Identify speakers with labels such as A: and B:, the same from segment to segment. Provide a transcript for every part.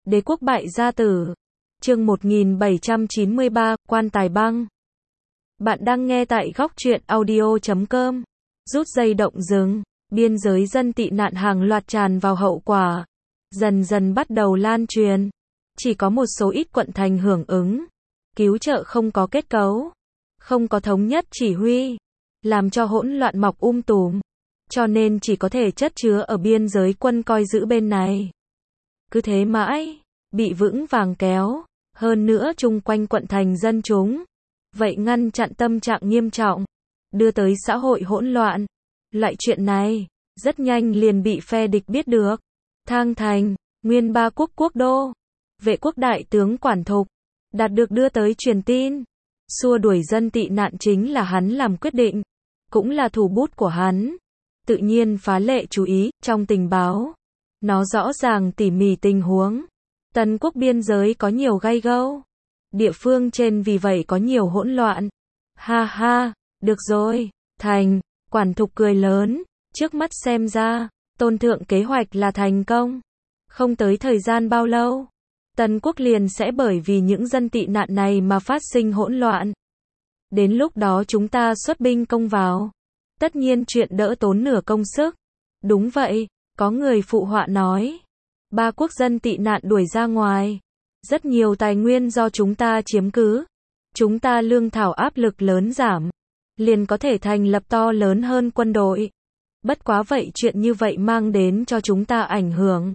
A: Đế quốc bại gia tử. Chương 1793, quan tài băng. Bạn đang nghe tại góc truyện audio.com. Rút dây động rừng, biên giới dân tị nạn hàng loạt tràn vào hậu quả. Dần dần bắt đầu lan truyền. Chỉ có một số ít quận thành hưởng ứng. Cứu trợ không có kết cấu. Không có thống nhất chỉ huy. Làm cho hỗn loạn mọc tùm. Cho nên chỉ có thể chất chứa ở biên giới quân coi giữ bên này. Cứ thế mãi, bị vững vàng kéo. Hơn nữa chung quanh quận thành dân chúng. Vậy ngăn chặn tâm trạng nghiêm trọng. Đưa tới xã hội hỗn loạn. Loại chuyện này, rất nhanh liền bị phe địch biết được. Thang Thành, nguyên ba quốc quốc đô. Vệ quốc đại tướng Quản Thục. Đạt được đưa tới truyền tin. Xua đuổi dân tị nạn chính là hắn làm quyết định. Cũng là thủ bút của hắn. Tự nhiên phá lệ chú ý, trong tình báo. Nó rõ ràng tỉ mỉ tình huống. Tân quốc biên giới có nhiều gai gâu. Địa phương trên vì vậy có nhiều hỗn loạn. Ha ha, được rồi, thành, Quản Thục cười lớn. Trước mắt xem ra, tôn thượng kế hoạch là thành công. Không tới thời gian bao lâu, Tân quốc liền sẽ bởi vì những dân tị nạn này mà phát sinh hỗn loạn. Đến lúc đó chúng ta xuất binh công vào. Tất nhiên chuyện đỡ tốn nửa công sức. Đúng vậy, có người phụ họa nói. Ba quốc dân tị nạn đuổi ra ngoài. Rất nhiều tài nguyên do chúng ta chiếm cứ. Chúng ta lương thảo áp lực lớn giảm. Liền có thể thành lập to lớn hơn quân đội. Bất quá vậy chuyện như vậy mang đến cho chúng ta ảnh hưởng.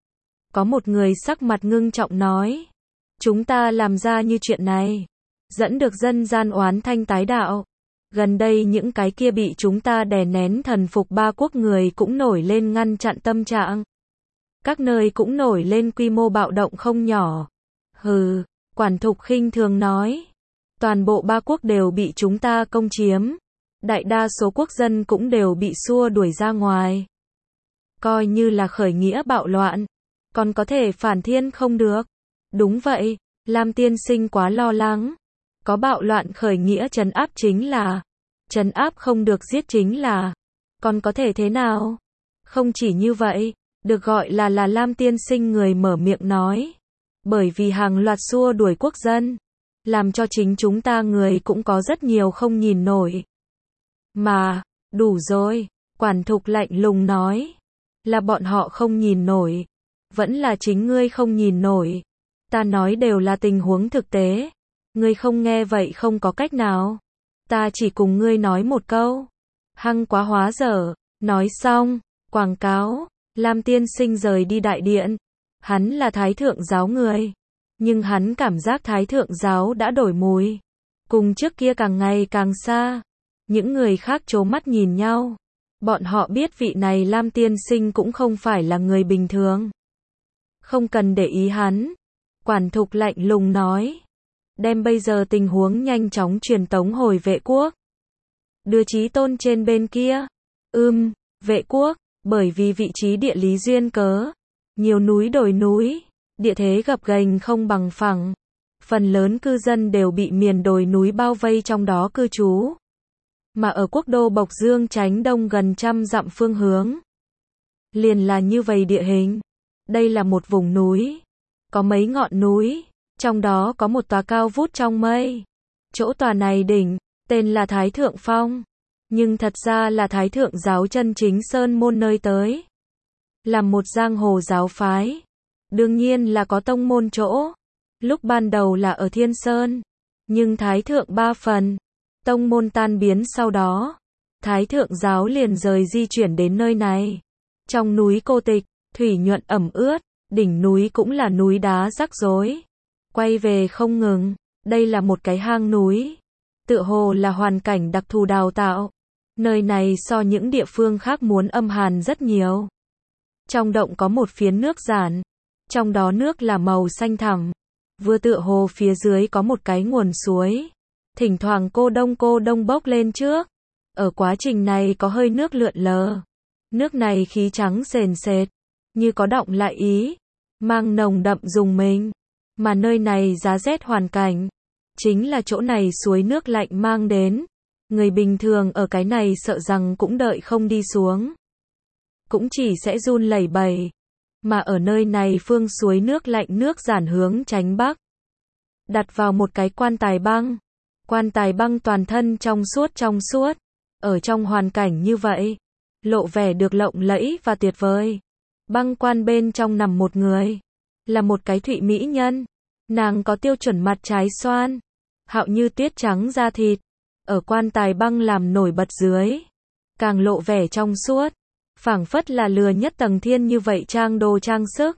A: Có một người sắc mặt ngưng trọng nói. Chúng ta làm ra như chuyện này. Dẫn được dân gian oán thanh tái đạo. Gần đây những cái kia bị chúng ta đè nén thần phục ba quốc người cũng nổi lên ngăn chặn tâm trạng. Các nơi cũng nổi lên quy mô bạo động không nhỏ. Hừ, Quản Thục khinh thường nói. Toàn bộ ba quốc đều bị chúng ta công chiếm. Đại đa số quốc dân cũng đều bị xua đuổi ra ngoài. Coi như là khởi nghĩa bạo loạn. Còn có thể phản thiên không được. Đúng vậy, Lam tiên sinh quá lo lắng. Có bạo loạn khởi nghĩa trấn áp chính là. Trấn áp không được giết chính là. Còn có thể thế nào? Không chỉ như vậy, được gọi là Lam tiên sinh người mở miệng nói. Bởi vì hàng loạt xua đuổi quốc dân. Làm cho chính chúng ta người cũng có rất nhiều không nhìn nổi. Mà, đủ rồi, Quản Thục lạnh lùng nói. Là bọn họ không nhìn nổi. Vẫn là chính ngươi không nhìn nổi. Ta nói đều là tình huống thực tế. Ngươi không nghe vậy không có cách nào. Ta chỉ cùng ngươi nói một câu. Hăng quá hóa dở. Nói xong, quảng cáo. Lam tiên sinh rời đi đại điện. Hắn là thái thượng giáo người. Nhưng hắn cảm giác thái thượng giáo đã đổi mùi. Cùng trước kia càng ngày càng xa. Những người khác trố mắt nhìn nhau. Bọn họ biết vị này Lam tiên sinh cũng không phải là người bình thường. Không cần để ý hắn. Quản Thục lạnh lùng nói. Đem bây giờ tình huống nhanh chóng truyền tống hồi vệ quốc. Đưa Chí Tôn trên bên kia. Vệ quốc, bởi vì vị trí địa lý duyên cớ. Nhiều núi đồi núi, địa thế gập ghềnh không bằng phẳng. Phần lớn cư dân đều bị miền đồi núi bao vây trong đó cư trú. Mà ở quốc đô Bộc Dương Chánh Đông gần 100 dặm phương hướng. Liền là như vậy địa hình. Đây là một vùng núi. Có mấy ngọn núi. Trong đó có một tòa cao vút trong mây. Chỗ tòa này đỉnh, tên là Thái Thượng Phong. Nhưng thật ra là Thái Thượng giáo chân chính sơn môn nơi tới. Làm một giang hồ giáo phái. Đương nhiên là có tông môn chỗ. Lúc ban đầu là ở Thiên Sơn. Nhưng Thái Thượng 3 phần. Tông môn tan biến sau đó. Thái Thượng giáo liền rời di chuyển đến nơi này. Trong núi cô tịch, thủy nhuận ẩm ướt. Đỉnh núi cũng là núi đá rắc rối. Quay về không ngừng. Đây là một cái hang núi. Tựa hồ là hoàn cảnh đặc thù đào tạo. Nơi này so những địa phương khác muốn âm hàn rất nhiều. Trong động có một phiến nước giản. Trong đó nước là màu xanh thẳm. Vừa tựa hồ phía dưới có một cái nguồn suối. Thỉnh thoảng cô đông bốc lên trước. Ở quá trình này có hơi nước lượn lờ. Nước này khí trắng sền sệt. Như có động lại ý. Mang nồng đậm dùng mình. Mà nơi này giá rét hoàn cảnh. Chính là chỗ này suối nước lạnh mang đến. Người bình thường ở cái này sợ rằng cũng đợi không đi xuống. Cũng chỉ sẽ run lẩy bẩy. mà ở nơi này phương suối nước lạnh nước giản hướng tránh bắc. Đặt vào một cái quan tài băng. Quan tài băng toàn thân trong suốt. Ở trong hoàn cảnh như vậy, lộ vẻ được lộng lẫy và tuyệt vời. Băng quan bên trong nằm một người, là một cái thụy mỹ nhân. Nàng có tiêu chuẩn mặt trái xoan, hạo như tuyết trắng da thịt, ở quan tài băng làm nổi bật dưới, càng lộ vẻ trong suốt, phảng phất là lừa nhất tầng thiên như vậy trang đồ trang sức.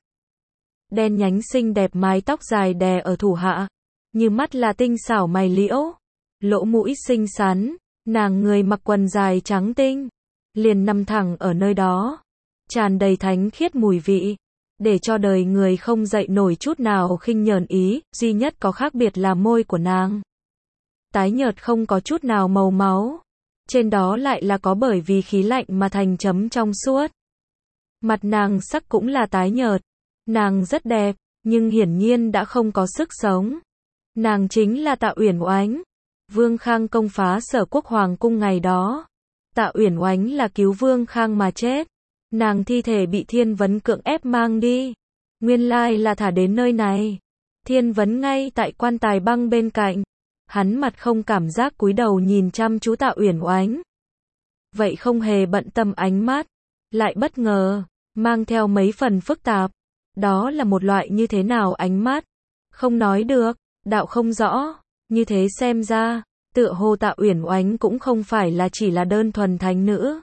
A: Đen nhánh xinh đẹp mái tóc dài đè ở thủ hạ, như mắt là tinh xảo mày liễu, lỗ mũi xinh xắn, nàng người mặc quần dài trắng tinh, liền nằm thẳng ở nơi đó, tràn đầy thánh khiết mùi vị, để cho đời người không dậy nổi chút nào khinh nhờn ý, duy nhất có khác biệt là môi của nàng. Tái nhợt không có chút nào màu máu, trên đó lại là có bởi vì khí lạnh mà thành chấm trong suốt. Mặt nàng sắc cũng là tái nhợt, nàng rất đẹp, nhưng hiển nhiên đã không có sức sống. Nàng chính là Tạ Uyển Oánh, Vương Khang công phá Sở Quốc Hoàng cung ngày đó. Tạ Uyển Oánh là cứu Vương Khang mà chết. Nàng thi thể bị Thiên Vấn cưỡng ép mang đi. Nguyên lai là thả đến nơi này. Thiên Vấn ngay tại quan tài băng bên cạnh. Hắn mặt không cảm giác cúi đầu nhìn chăm chú Tạ Uyển Oánh. Vậy không hề bận tâm ánh mắt, lại bất ngờ, mang theo mấy phần phức tạp. Đó là một loại như thế nào ánh mắt? Không nói được, đạo không rõ. Như thế xem ra, tựa hồ Tạ Uyển Oánh cũng không phải là chỉ là đơn thuần thánh nữ.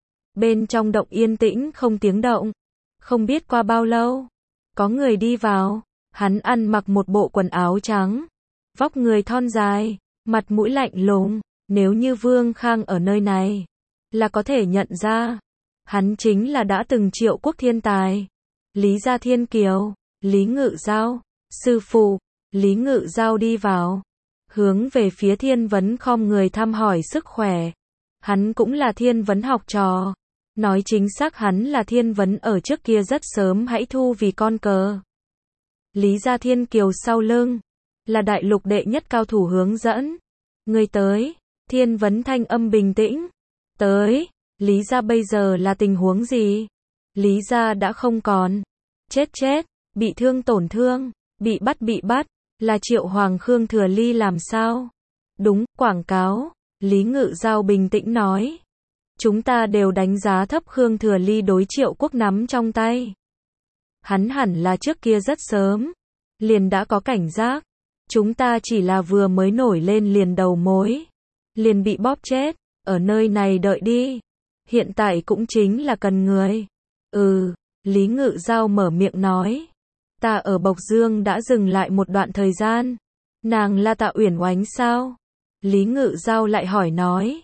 A: Bên trong động yên tĩnh không tiếng động. Không biết qua bao lâu, có người đi vào. Hắn ăn mặc một bộ quần áo trắng, vóc người thon dài, mặt mũi lạnh lùng. Nếu như Vương Khang ở nơi này, là có thể nhận ra. Hắn chính là đã từng Triệu quốc thiên tài. Lý Gia Thiên Kiều, Lý Ngự Giao, sư phụ. Lý Ngự Giao đi vào, hướng về phía Thiên Vấn khom người thăm hỏi sức khỏe. Hắn cũng là Thiên Vấn học trò. Nói chính xác hắn là Thiên Vấn ở trước kia rất sớm hãy thu vì con cờ. Lý Gia Thiên Kiều sau lưng, là đại lục đệ nhất cao thủ hướng dẫn. Người tới, Thiên Vấn thanh âm bình tĩnh. Tới, Lý Gia bây giờ là tình huống gì? Lý Gia đã không còn. Chết, bị thương tổn thương, bị bắt, là Triệu Hoàng Khương Thừa Ly làm sao? Đúng, quảng cáo. Lý Ngự Giao bình tĩnh nói. Chúng ta đều đánh giá thấp Khương Thừa Ly đối Triệu quốc nắm trong tay. Hắn hẳn là trước kia rất sớm, liền đã có cảnh giác. Chúng ta chỉ là vừa mới nổi lên liền đầu mối, liền bị bóp chết. Ở nơi này đợi đi. Hiện tại cũng chính là cần người. Lý Ngự Giao mở miệng nói. Ta ở Bộc Dương đã dừng lại một đoạn thời gian. Nàng là Tạ Uyển Oánh sao? Lý Ngự Giao lại hỏi nói.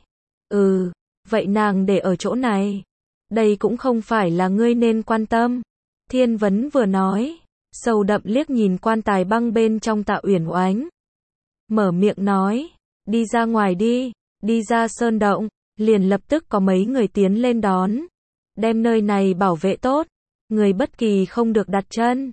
A: Vậy nàng để ở chỗ này. Đây cũng không phải là ngươi nên quan tâm. Thiên Vấn vừa nói, sâu đậm liếc nhìn quan tài băng bên trong Tạ Uyển Oánh. Mở miệng nói, đi ra ngoài đi, đi ra sơn động, liền lập tức có mấy người tiến lên đón. Đem nơi này bảo vệ tốt, người bất kỳ không được đặt chân.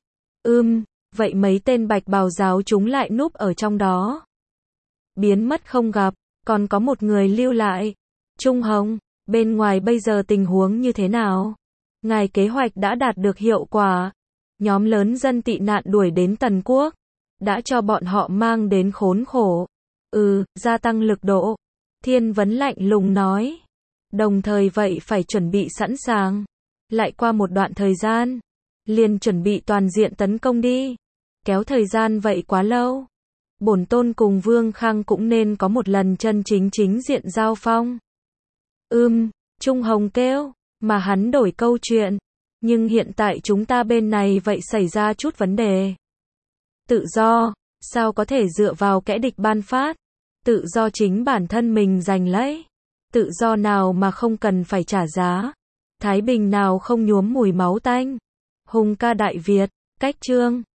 A: Vậy mấy tên bạch bào giáo chúng lại núp ở trong đó. Biến mất không gặp, còn có một người lưu lại. Trung Hồng, bên ngoài bây giờ tình huống như thế nào? Ngài kế hoạch đã đạt được hiệu quả. Nhóm lớn dân tị nạn đuổi đến Tần Quốc, đã cho bọn họ mang đến khốn khổ. Gia tăng lực độ. Thiên Vấn lạnh lùng nói. Đồng thời vậy phải chuẩn bị sẵn sàng. Lại qua một đoạn thời gian, liền chuẩn bị toàn diện tấn công đi. Kéo thời gian vậy quá lâu. Bổn tôn cùng Vương Khang cũng nên có một lần chân chính diện giao phong. Trung Hồng kêu, mà hắn đổi câu chuyện. Nhưng hiện tại chúng ta bên này vậy xảy ra chút vấn đề. Tự do, sao có thể dựa vào kẻ địch ban phát? Tự do chính bản thân mình giành lấy. Tự do nào mà không cần phải trả giá? Thái bình nào không nhuốm mùi máu tanh? Hùng ca Đại Việt, cách chương